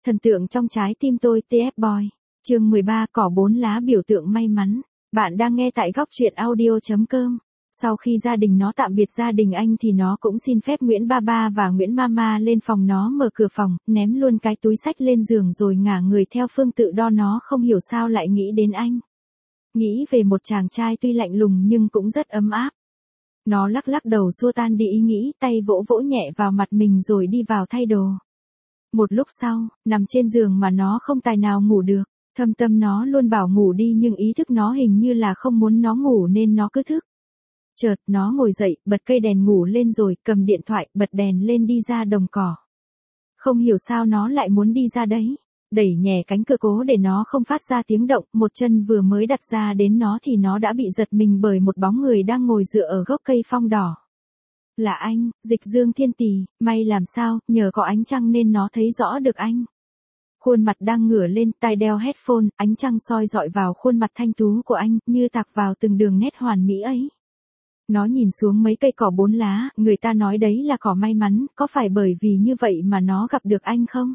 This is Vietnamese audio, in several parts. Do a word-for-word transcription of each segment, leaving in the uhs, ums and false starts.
Thần tượng trong trái tim tôi tê ép Boy. Chương mười ba cỏ bốn lá biểu tượng may mắn. Bạn đang nghe tại góc truyện audio chấm com. Sau khi gia đình nó tạm biệt gia đình anh thì nó cũng xin phép Nguyễn Ba Ba và Nguyễn Mama lên phòng nó mở cửa phòng, ném luôn cái túi xách lên giường rồi ngả người theo phương tự đo. Nó không hiểu sao lại nghĩ đến anh. Nghĩ về một chàng trai tuy lạnh lùng nhưng cũng rất ấm áp. Nó lắc lắc đầu xua tan đi ý nghĩ, tay vỗ vỗ nhẹ vào mặt mình rồi đi vào thay đồ. Một lúc sau, nằm trên giường mà nó không tài nào ngủ được. Thâm tâm nó luôn bảo ngủ đi nhưng ý thức nó hình như là không muốn nó ngủ nên nó cứ thức. Chợt nó ngồi dậy, bật cây đèn ngủ lên rồi cầm điện thoại, bật đèn lên đi ra đồng cỏ. Không hiểu sao nó lại muốn đi ra đấy. Đẩy nhẹ cánh cửa cố để nó không phát ra tiếng động, một chân vừa mới đặt ra đến nó thì nó đã bị giật mình bởi một bóng người đang ngồi dựa ở gốc cây phong đỏ. Là anh, Dịch Dương Thiên Tì, may làm sao, nhờ có ánh trăng nên nó thấy rõ được anh. Khuôn mặt đang ngửa lên, tai đeo headphone, ánh trăng soi dọi vào khuôn mặt thanh tú của anh, như tạc vào từng đường nét hoàn mỹ ấy. Nó nhìn xuống mấy cây cỏ bốn lá, người ta nói đấy là cỏ may mắn, có phải bởi vì như vậy mà nó gặp được anh không?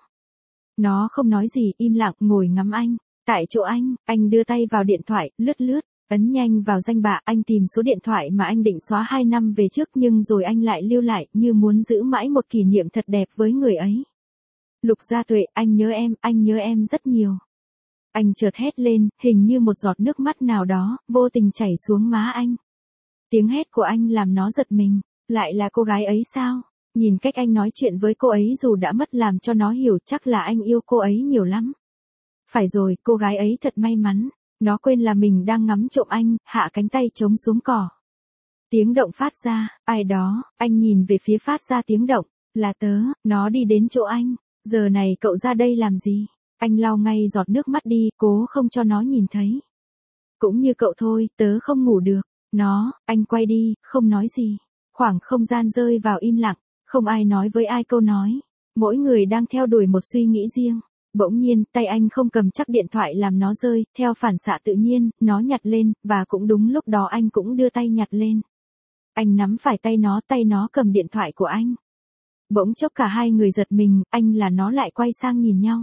Nó không nói gì, im lặng, ngồi ngắm anh. Tại chỗ anh, anh đưa tay vào điện thoại, lướt lướt, ấn nhanh vào danh bạ, anh tìm số điện thoại mà anh định xóa hai năm về trước nhưng rồi anh lại lưu lại, như muốn giữ mãi một kỷ niệm thật đẹp với người ấy. Lục Gia Tuệ, anh nhớ em, anh nhớ em rất nhiều. Anh chợt hét lên, hình như một giọt nước mắt nào đó, vô tình chảy xuống má anh. Tiếng hét của anh làm nó giật mình, lại là cô gái ấy sao? Nhìn cách anh nói chuyện với cô ấy dù đã mất làm cho nó hiểu chắc là anh yêu cô ấy nhiều lắm. Phải rồi, cô gái ấy thật may mắn. Nó quên là mình đang ngắm trộm anh, hạ cánh tay chống xuống cỏ. Tiếng động phát ra, ai đó, anh nhìn về phía phát ra tiếng động, là tớ, nó đi đến chỗ anh. Giờ này cậu ra đây làm gì? Anh lau ngay giọt nước mắt đi, cố không cho nó nhìn thấy. Cũng như cậu thôi, tớ không ngủ được. Nó, anh quay đi, không nói gì. Khoảng không gian rơi vào im lặng, không ai nói với ai câu nói. Mỗi người đang theo đuổi một suy nghĩ riêng. Bỗng nhiên, tay anh không cầm chắc điện thoại làm nó rơi, theo phản xạ tự nhiên, nó nhặt lên, và cũng đúng lúc đó anh cũng đưa tay nhặt lên. Anh nắm phải tay nó, tay nó cầm điện thoại của anh. Bỗng chốc cả hai người giật mình, anh là nó lại quay sang nhìn nhau.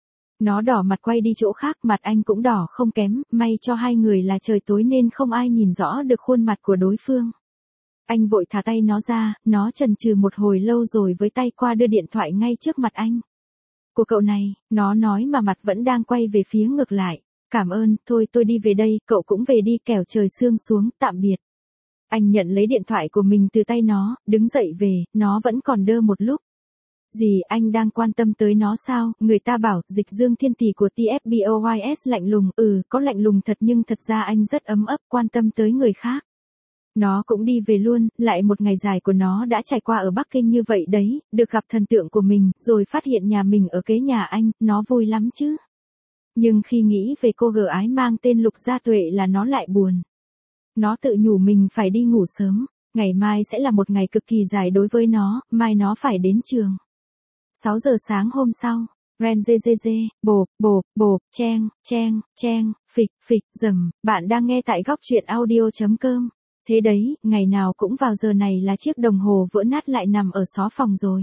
Nó đỏ mặt quay đi chỗ khác, mặt anh cũng đỏ không kém, may cho hai người là trời tối nên không ai nhìn rõ được khuôn mặt của đối phương. Anh vội thả tay nó ra, nó chần chừ một hồi lâu rồi với tay qua đưa điện thoại ngay trước mặt anh. Của cậu này, nó nói mà mặt vẫn đang quay về phía ngược lại. Cảm ơn, thôi tôi đi về đây, cậu cũng về đi kẻo trời sương xuống, tạm biệt. Anh nhận lấy điện thoại của mình từ tay nó, đứng dậy về, nó vẫn còn đơ một lúc. Gì, anh đang quan tâm tới nó sao? Người ta bảo, Dịch Dương Thiên Tỷ của tê ép Boys lạnh lùng, ừ, có lạnh lùng thật nhưng thật ra anh rất ấm ấp, quan tâm tới người khác. Nó cũng đi về luôn, lại một ngày dài của nó đã trải qua ở Bắc Kinh như vậy đấy, được gặp thần tượng của mình, rồi phát hiện nhà mình ở kế nhà anh, nó vui lắm chứ. Nhưng khi nghĩ về cô gái ái mang tên Lục Gia Tuệ là nó lại buồn. Nó tự nhủ mình phải đi ngủ sớm, ngày mai sẽ là một ngày cực kỳ dài đối với nó, mai nó phải đến trường. sáu giờ sáng hôm sau, ren dê dê dê, bộp, bộp, bộp, cheng, cheng, cheng, phịch, phịch, rầm, bạn đang nghe tại góc truyện audio chấm com. Thế đấy, ngày nào cũng vào giờ này là chiếc đồng hồ vỡ nát lại nằm ở xó phòng rồi.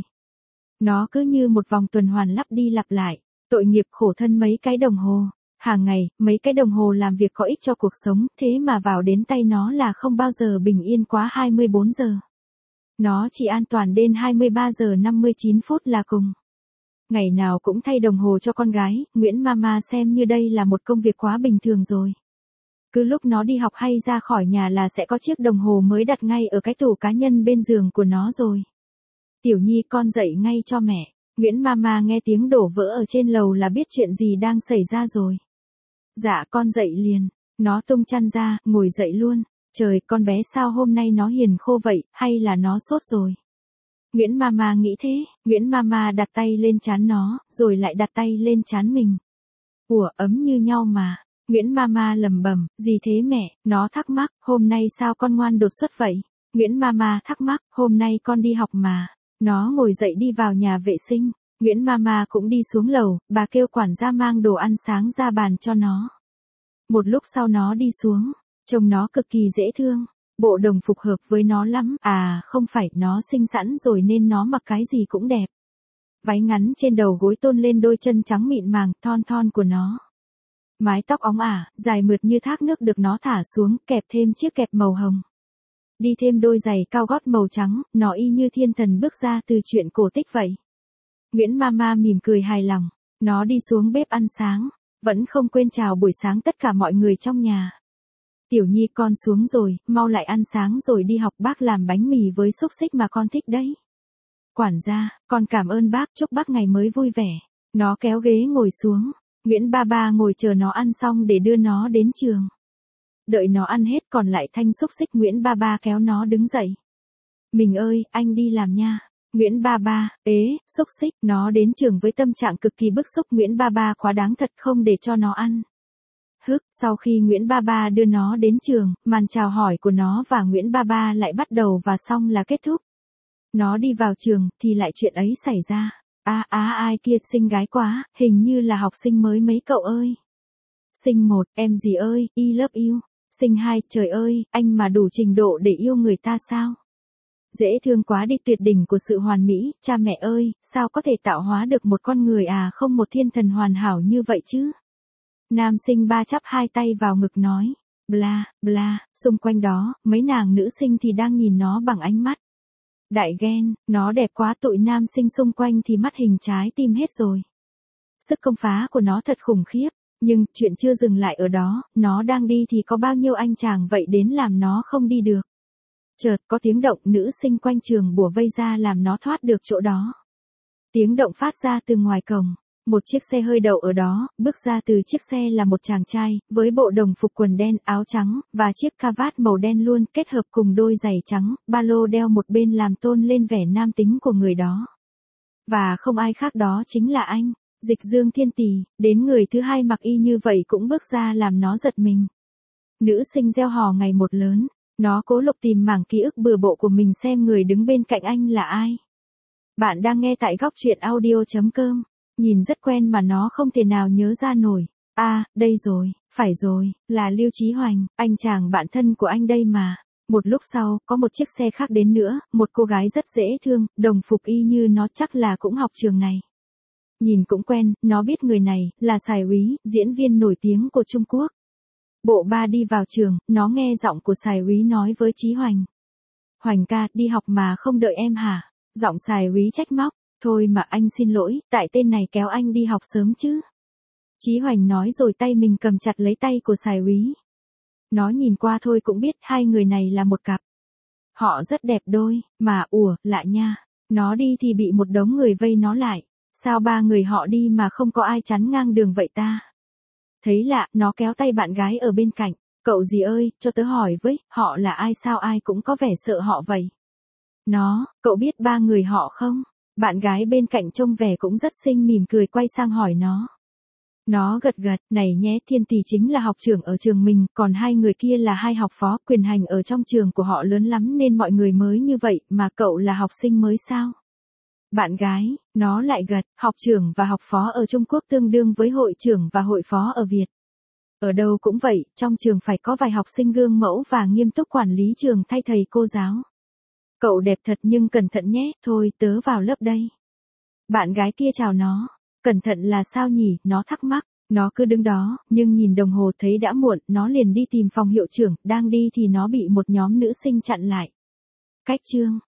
Nó cứ như một vòng tuần hoàn lặp đi lặp lại, tội nghiệp khổ thân mấy cái đồng hồ. Hàng ngày, mấy cái đồng hồ làm việc có ích cho cuộc sống, thế mà vào đến tay nó là không bao giờ bình yên quá hai mươi bốn giờ. Nó chỉ an toàn đến hai mươi ba giờ năm mươi chín phút là cùng. Ngày nào cũng thay đồng hồ cho con gái, Nguyễn Mama xem như đây là một công việc quá bình thường rồi. Cứ lúc nó đi học hay ra khỏi nhà là sẽ có chiếc đồng hồ mới đặt ngay ở cái tủ cá nhân bên giường của nó rồi. Tiểu Nhi con dậy ngay cho mẹ. Nguyễn Mama nghe tiếng đổ vỡ ở trên lầu là biết chuyện gì đang xảy ra rồi. Dạ con dậy liền. Nó tung chăn ra, ngồi dậy luôn. Trời, con bé sao hôm nay nó hiền khô vậy, hay là nó sốt rồi? Nguyễn Mama nghĩ thế, Nguyễn Mama đặt tay lên trán nó, rồi lại đặt tay lên trán mình. Ủa, ấm như nhau mà. Nguyễn Mama lầm bầm, gì thế mẹ? Nó thắc mắc, hôm nay sao con ngoan đột xuất vậy? Nguyễn Mama thắc mắc, hôm nay con đi học mà. Nó ngồi dậy đi vào nhà vệ sinh. Nguyễn Mama cũng đi xuống lầu, bà kêu quản gia mang đồ ăn sáng ra bàn cho nó. Một lúc sau nó đi xuống, trông nó cực kỳ dễ thương. Bộ đồng phục hợp với nó lắm, à không phải, nó xinh xắn rồi nên nó mặc cái gì cũng đẹp. Váy ngắn trên đầu gối tôn lên đôi chân trắng mịn màng thon thon của nó. Mái tóc óng ả, dài mượt như thác nước được nó thả xuống, kẹp thêm chiếc kẹp màu hồng. Đi thêm đôi giày cao gót màu trắng, nó y như thiên thần bước ra từ truyện cổ tích vậy. Nguyễn Mama mỉm cười hài lòng, nó đi xuống bếp ăn sáng, vẫn không quên chào buổi sáng tất cả mọi người trong nhà. Tiểu Nhi con xuống rồi, mau lại ăn sáng rồi đi học, bác làm bánh mì với xúc xích mà con thích đấy. Quản gia, con cảm ơn bác, chúc bác ngày mới vui vẻ. Nó kéo ghế ngồi xuống, Nguyễn ba ba ngồi chờ nó ăn xong để đưa nó đến trường. Đợi nó ăn hết còn lại thanh xúc xích, Nguyễn ba ba kéo nó đứng dậy. Mình ơi, anh đi làm nha. Nguyễn ba ba, ế, xúc xích, nó đến trường với tâm trạng cực kỳ bức xúc, Nguyễn ba ba quá đáng thật không để cho nó ăn. Hức, sau khi Nguyễn ba ba đưa nó đến trường, màn chào hỏi của nó và Nguyễn ba ba lại bắt đầu và xong là kết thúc. Nó đi vào trường, thì lại chuyện ấy xảy ra. À á à, ai kia, xinh gái quá, hình như là học sinh mới mấy cậu ơi. Sinh một, em gì ơi, I love you. Sinh hai, trời ơi, anh mà đủ trình độ để yêu người ta sao? Dễ thương quá đi, tuyệt đỉnh của sự hoàn mỹ, cha mẹ ơi, sao có thể tạo hóa được một con người à không một thiên thần hoàn hảo như vậy chứ? Nam sinh ba chắp hai tay vào ngực nói, bla, bla, xung quanh đó, mấy nàng nữ sinh thì đang nhìn nó bằng ánh mắt đại ghen, nó đẹp quá, tụi nam sinh xung quanh thì mắt hình trái tim hết rồi. Sức công phá của nó thật khủng khiếp, nhưng chuyện chưa dừng lại ở đó, nó đang đi thì có bao nhiêu anh chàng vậy đến làm nó không đi được. Chợt có tiếng động, nữ sinh quanh trường bủa vây ra làm nó thoát được chỗ đó. Tiếng động phát ra từ ngoài cổng, một chiếc xe hơi đậu ở đó, bước ra từ chiếc xe là một chàng trai, với bộ đồng phục quần đen, áo trắng, và chiếc cravat màu đen luôn, kết hợp cùng đôi giày trắng, ba lô đeo một bên làm tôn lên vẻ nam tính của người đó. Và không ai khác đó chính là anh, Dịch Dương Thiên Tỷ, đến người thứ hai mặc y như vậy cũng bước ra làm nó giật mình. Nữ sinh reo hò ngày một lớn, nó cố lục tìm mảng ký ức bừa bộ của mình xem người đứng bên cạnh anh là ai. Bạn đang nghe tại góc truyện audio chấm com. Nhìn rất quen mà nó không thể nào nhớ ra nổi. À, đây rồi, phải rồi, là Lưu Chí Hoành, anh chàng bạn thân của anh đây mà. Một lúc sau, có một chiếc xe khác đến nữa, một cô gái rất dễ thương, đồng phục y như nó, chắc là cũng học trường này. Nhìn cũng quen, nó biết người này, là Sài Úy, diễn viên nổi tiếng của Trung Quốc. Bộ ba đi vào trường, nó nghe giọng của Sài Úy nói với Chí Hoành. Hoành ca, đi học mà không đợi em hả? Giọng Sài Úy trách móc. Thôi mà anh xin lỗi, tại tên này kéo anh đi học sớm chứ. Chí Hoành nói rồi tay mình cầm chặt lấy tay của Sài Úy. Nó nhìn qua thôi cũng biết hai người này là một cặp. Họ rất đẹp đôi, mà ủa, lạ nha. Nó đi thì bị một đống người vây nó lại. Sao ba người họ đi mà không có ai chắn ngang đường vậy ta? Thấy lạ, nó kéo tay bạn gái ở bên cạnh. Cậu gì ơi, cho tớ hỏi với, họ là ai, sao ai cũng có vẻ sợ họ vậy? Nó, cậu biết ba người họ không? Bạn gái bên cạnh trông vẻ cũng rất xinh, mỉm cười quay sang hỏi nó. Nó gật gật, này nhé, Thiên Tỷ chính là học trưởng ở trường mình, còn hai người kia là hai học phó, quyền hành ở trong trường của họ lớn lắm nên mọi người mới như vậy, mà cậu là học sinh mới sao? Bạn gái, nó lại gật, học trưởng và học phó ở Trung Quốc tương đương với hội trưởng và hội phó ở Việt. Ở đâu cũng vậy, trong trường phải có vài học sinh gương mẫu và nghiêm túc quản lý trường thay thầy cô giáo. Cậu đẹp thật nhưng cẩn thận nhé, thôi tớ vào lớp đây. Bạn gái kia chào nó, cẩn thận là sao nhỉ, nó thắc mắc, nó cứ đứng đó, nhưng nhìn đồng hồ thấy đã muộn, nó liền đi tìm phòng hiệu trưởng, đang đi thì nó bị một nhóm nữ sinh chặn lại. Cách chương.